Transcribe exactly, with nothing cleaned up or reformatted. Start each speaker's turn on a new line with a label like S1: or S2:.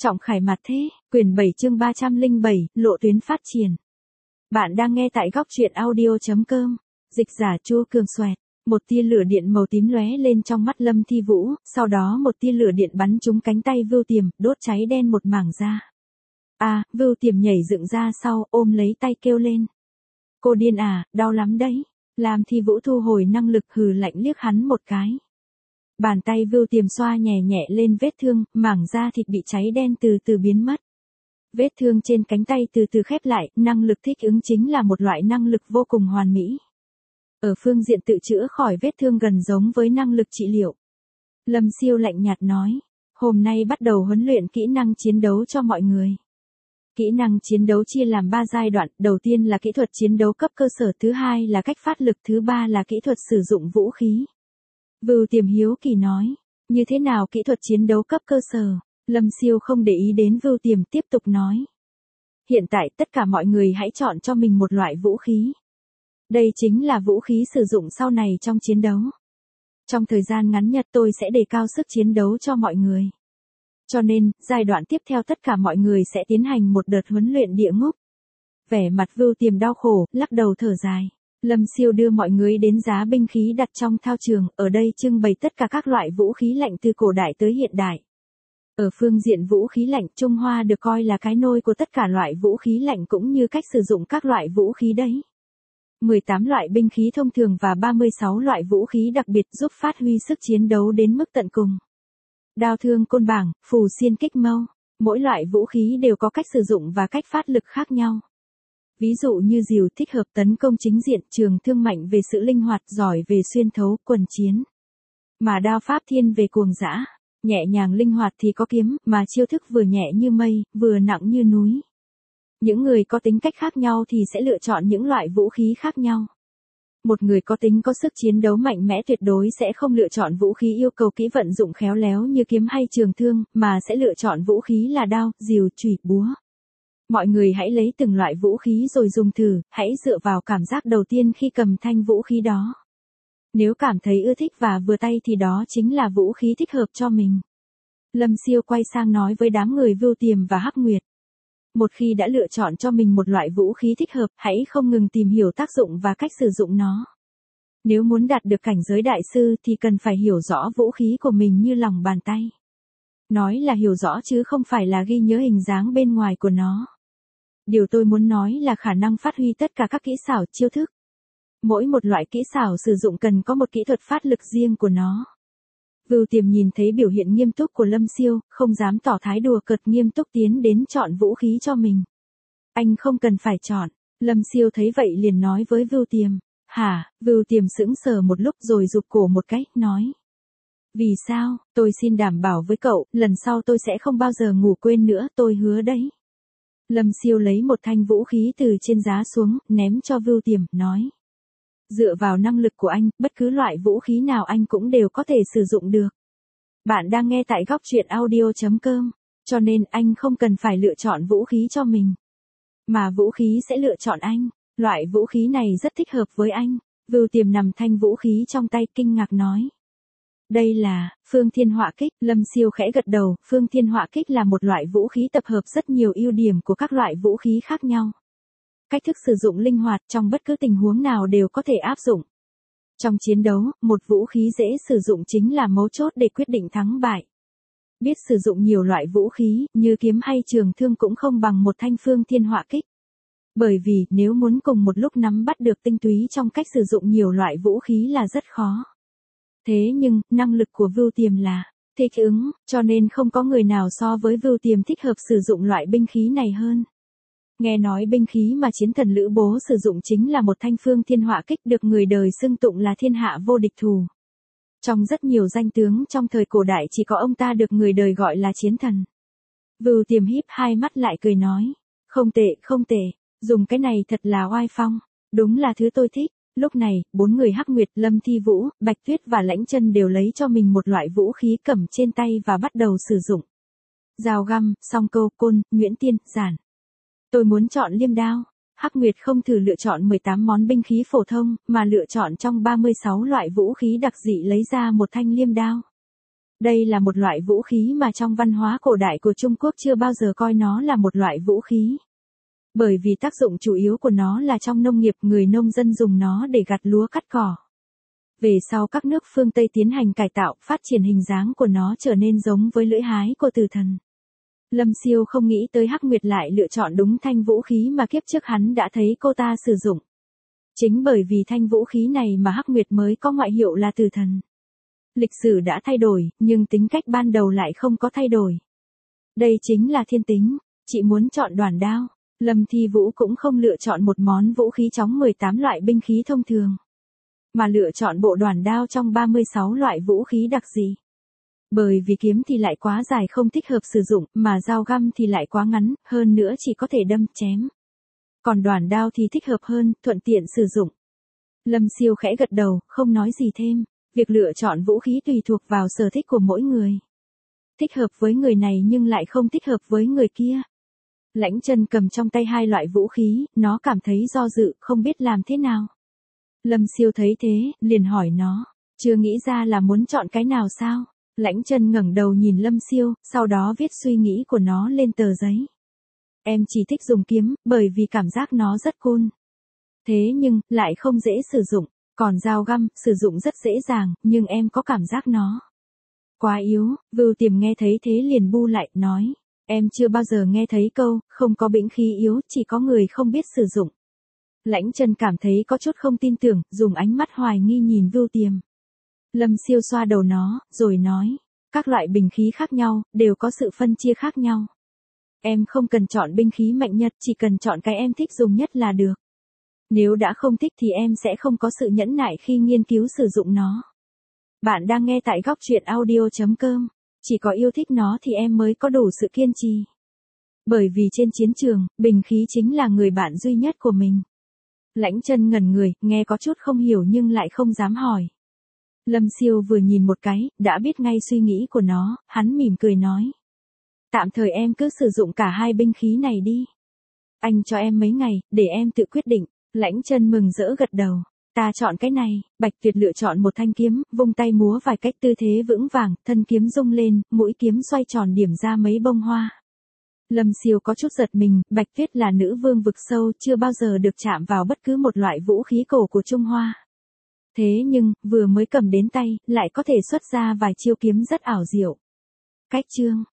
S1: Trọng khải mặt thế, quyển bảy chương ba trăm lẻ bảy, lộ tuyến phát triển. Bạn đang nghe tại góc truyện audio chấm com, dịch giả Chua Cường Xoẹt. Một tia lửa điện màu tím lóe lên trong mắt Lâm Thi Vũ, sau đó một tia lửa điện bắn trúng cánh tay Vưu Tiềm, đốt cháy đen một mảng da. À, Vưu Tiềm nhảy dựng ra sau, ôm lấy tay kêu lên. Cô điên à, đau lắm đấy. Lam Thi Vũ thu hồi năng lực hừ lạnh liếc hắn một cái. Bàn tay Vưu Tiềm xoa nhẹ nhẹ lên vết thương, mảng da thịt bị cháy đen từ từ biến mất. Vết thương trên cánh tay từ từ khép lại, năng lực thích ứng chính là một loại năng lực vô cùng hoàn mỹ. Ở phương diện tự chữa khỏi vết thương gần giống với năng lực trị liệu. Lâm Siêu lạnh nhạt nói, hôm nay bắt đầu huấn luyện kỹ năng chiến đấu cho mọi người. Kỹ năng chiến đấu chia làm ba giai đoạn, đầu tiên là kỹ thuật chiến đấu cấp cơ sở, thứ hai là cách phát lực, thứ ba là kỹ thuật sử dụng vũ khí. Vưu Tiềm hiếu kỳ nói, như thế nào kỹ thuật chiến đấu cấp cơ sở? Lâm Siêu không để ý đến Vưu Tiềm, tiếp tục nói. Hiện tại tất cả mọi người hãy chọn cho mình một loại vũ khí. Đây chính là vũ khí sử dụng sau này trong chiến đấu. Trong thời gian ngắn nhất tôi sẽ đề cao sức chiến đấu cho mọi người. Cho nên, giai đoạn tiếp theo tất cả mọi người sẽ tiến hành một đợt huấn luyện địa ngục. Vẻ mặt Vưu Tiềm đau khổ, lắc đầu thở dài. Lâm Siêu đưa mọi người đến giá binh khí đặt trong thao trường, ở đây trưng bày tất cả các loại vũ khí lạnh từ cổ đại tới hiện đại. Ở phương diện vũ khí lạnh, Trung Hoa được coi là cái nôi của tất cả loại vũ khí lạnh cũng như cách sử dụng các loại vũ khí đấy. mười tám loại binh khí thông thường và ba mươi sáu loại vũ khí đặc biệt giúp phát huy sức chiến đấu đến mức tận cùng. Đao thương côn bảng, phù xiên kích mâu, mỗi loại vũ khí đều có cách sử dụng và cách phát lực khác nhau. Ví dụ như rìu thích hợp tấn công chính diện, trường thương mạnh về sự linh hoạt, giỏi về xuyên thấu, quần chiến. Mà đao pháp thiên về cuồng dã, nhẹ nhàng linh hoạt thì có kiếm, mà chiêu thức vừa nhẹ như mây, vừa nặng như núi. Những người có tính cách khác nhau thì sẽ lựa chọn những loại vũ khí khác nhau. Một người có tính có sức chiến đấu mạnh mẽ tuyệt đối sẽ không lựa chọn vũ khí yêu cầu kỹ vận dụng khéo léo như kiếm hay trường thương, mà sẽ lựa chọn vũ khí là đao, rìu, chùy, búa. Mọi người hãy lấy từng loại vũ khí rồi dùng thử, hãy dựa vào cảm giác đầu tiên khi cầm thanh vũ khí đó. Nếu cảm thấy ưa thích và vừa tay thì đó chính là vũ khí thích hợp cho mình. Lâm Siêu quay sang nói với đám người Vưu Tiềm và Hắc Nguyệt. Một khi đã lựa chọn cho mình một loại vũ khí thích hợp, hãy không ngừng tìm hiểu tác dụng và cách sử dụng nó. Nếu muốn đạt được cảnh giới đại sư thì cần phải hiểu rõ vũ khí của mình như lòng bàn tay. Nói là hiểu rõ chứ không phải là ghi nhớ hình dáng bên ngoài của nó. Điều tôi muốn nói là khả năng phát huy tất cả các kỹ xảo chiêu thức. Mỗi một loại kỹ xảo sử dụng cần có một kỹ thuật phát lực riêng của nó. Vưu Tiềm nhìn thấy biểu hiện nghiêm túc của Lâm Siêu, không dám tỏ thái đùa cợt, nghiêm túc tiến đến chọn vũ khí cho mình. Anh không cần phải chọn. Lâm Siêu thấy vậy liền nói với Vưu Tiềm. Hả? Vưu Tiềm sững sờ một lúc rồi rụt cổ một cái, nói. Vì sao? Tôi xin đảm bảo với cậu, lần sau tôi sẽ không bao giờ ngủ quên nữa, tôi hứa đấy. Lâm Siêu lấy một thanh vũ khí từ trên giá xuống, ném cho Vưu Tiềm, nói. Dựa vào năng lực của anh, bất cứ loại vũ khí nào anh cũng đều có thể sử dụng được. Bạn đang nghe tại góc truyện audio chấm com, cho nên anh không cần phải lựa chọn vũ khí cho mình. Mà vũ khí sẽ lựa chọn anh, loại vũ khí này rất thích hợp với anh. Vưu Tiềm nằm thanh vũ khí trong tay kinh ngạc nói. Đây là, Phương Thiên Họa Kích. Lâm Siêu khẽ gật đầu, Phương Thiên Họa Kích là một loại vũ khí tập hợp rất nhiều ưu điểm của các loại vũ khí khác nhau. Cách thức sử dụng linh hoạt, trong bất cứ tình huống nào đều có thể áp dụng. Trong chiến đấu, một vũ khí dễ sử dụng chính là mấu chốt để quyết định thắng bại. Biết sử dụng nhiều loại vũ khí, như kiếm hay trường thương cũng không bằng một thanh Phương Thiên Họa Kích. Bởi vì, nếu muốn cùng một lúc nắm bắt được tinh túy trong cách sử dụng nhiều loại vũ khí là rất khó. Thế nhưng, năng lực của Vưu Tiềm là thích ứng, cho nên không có người nào so với Vưu Tiềm thích hợp sử dụng loại binh khí này hơn. Nghe nói binh khí mà chiến thần Lữ Bố sử dụng chính là một thanh Phương Thiên Họa Kích được người đời xưng tụng là thiên hạ vô địch thủ. Trong rất nhiều danh tướng trong thời cổ đại chỉ có ông ta được người đời gọi là chiến thần. Vưu Tiềm híp hai mắt lại cười nói. Không tệ, không tệ, dùng cái này thật là oai phong. Đúng là thứ tôi thích. Lúc này, bốn người Hắc Nguyệt, Lâm Thi Vũ, Bạch Tuyết và Lãnh Chân đều lấy cho mình một loại vũ khí cầm trên tay và bắt đầu sử dụng. Dao găm, song câu, côn, nhuyễn tiên, giản. Tôi muốn chọn liêm đao. Hắc Nguyệt không thử lựa chọn mười tám món binh khí phổ thông, mà lựa chọn trong ba mươi sáu loại vũ khí đặc dị lấy ra một thanh liêm đao. Đây là một loại vũ khí mà trong văn hóa cổ đại của Trung Quốc chưa bao giờ coi nó là một loại vũ khí. Bởi vì tác dụng chủ yếu của nó là trong nông nghiệp, người nông dân dùng nó để gặt lúa cắt cỏ. Về sau các nước phương Tây tiến hành cải tạo, phát triển hình dáng của nó trở nên giống với lưỡi hái của tử thần. Lâm Siêu không nghĩ tới Hắc Nguyệt lại lựa chọn đúng thanh vũ khí mà kiếp trước hắn đã thấy cô ta sử dụng. Chính bởi vì thanh vũ khí này mà Hắc Nguyệt mới có ngoại hiệu là tử thần. Lịch sử đã thay đổi, nhưng tính cách ban đầu lại không có thay đổi. Đây chính là thiên tính, chị muốn chọn đoản đao. Lâm Thi Vũ cũng không lựa chọn một món vũ khí chống mười tám loại binh khí thông thường, mà lựa chọn bộ đoản đao trong ba mươi sáu loại vũ khí đặc dị. Bởi vì kiếm thì lại quá dài không thích hợp sử dụng, mà dao găm thì lại quá ngắn, hơn nữa chỉ có thể đâm chém. Còn đoản đao thì thích hợp hơn, thuận tiện sử dụng. Lâm Siêu khẽ gật đầu, không nói gì thêm. Việc lựa chọn vũ khí tùy thuộc vào sở thích của mỗi người. Thích hợp với người này nhưng lại không thích hợp với người kia. Lãnh Chân cầm trong tay hai loại vũ khí, nó cảm thấy do dự, không biết làm thế nào. Lâm Siêu thấy thế, liền hỏi nó, chưa nghĩ ra là muốn chọn cái nào sao? Lãnh Chân ngẩng đầu nhìn Lâm Siêu, sau đó viết suy nghĩ của nó lên tờ giấy. Em chỉ thích dùng kiếm, bởi vì cảm giác nó rất cool. Thế nhưng, lại không dễ sử dụng. Còn dao găm, sử dụng rất dễ dàng, nhưng em có cảm giác nó quá yếu. Vưu Tiềm nghe thấy thế liền bu lại, nói, em chưa bao giờ nghe thấy câu, không có binh khí yếu, chỉ có người không biết sử dụng. Lãnh Chân cảm thấy có chút không tin tưởng, dùng ánh mắt hoài nghi nhìn Vưu Tiềm. Lâm Siêu xoa đầu nó, rồi nói, các loại binh khí khác nhau, đều có sự phân chia khác nhau. Em không cần chọn binh khí mạnh nhất, chỉ cần chọn cái em thích dùng nhất là được. Nếu đã không thích thì em sẽ không có sự nhẫn nại khi nghiên cứu sử dụng nó. Bạn đang nghe tại góc truyện audio chấm com. Chỉ có yêu thích nó thì em mới có đủ sự kiên trì. Bởi vì trên chiến trường, binh khí chính là người bạn duy nhất của mình. Lãnh Chân ngẩn người, nghe có chút không hiểu nhưng lại không dám hỏi. Lâm Siêu vừa nhìn một cái, đã biết ngay suy nghĩ của nó, hắn mỉm cười nói. Tạm thời em cứ sử dụng cả hai binh khí này đi. Anh cho em mấy ngày, để em tự quyết định. Lãnh Chân mừng rỡ gật đầu. Ta chọn cái này. Bạch Tuyệt lựa chọn một thanh kiếm, vung tay múa vài cách tư thế vững vàng, thân kiếm rung lên, mũi kiếm xoay tròn điểm ra mấy bông hoa. Lâm Siêu có chút giật mình, Bạch Tuyết là nữ vương vực sâu, chưa bao giờ được chạm vào bất cứ một loại vũ khí cổ của Trung Hoa. Thế nhưng, vừa mới cầm đến tay, lại có thể xuất ra vài chiêu kiếm rất ảo diệu. Cách chương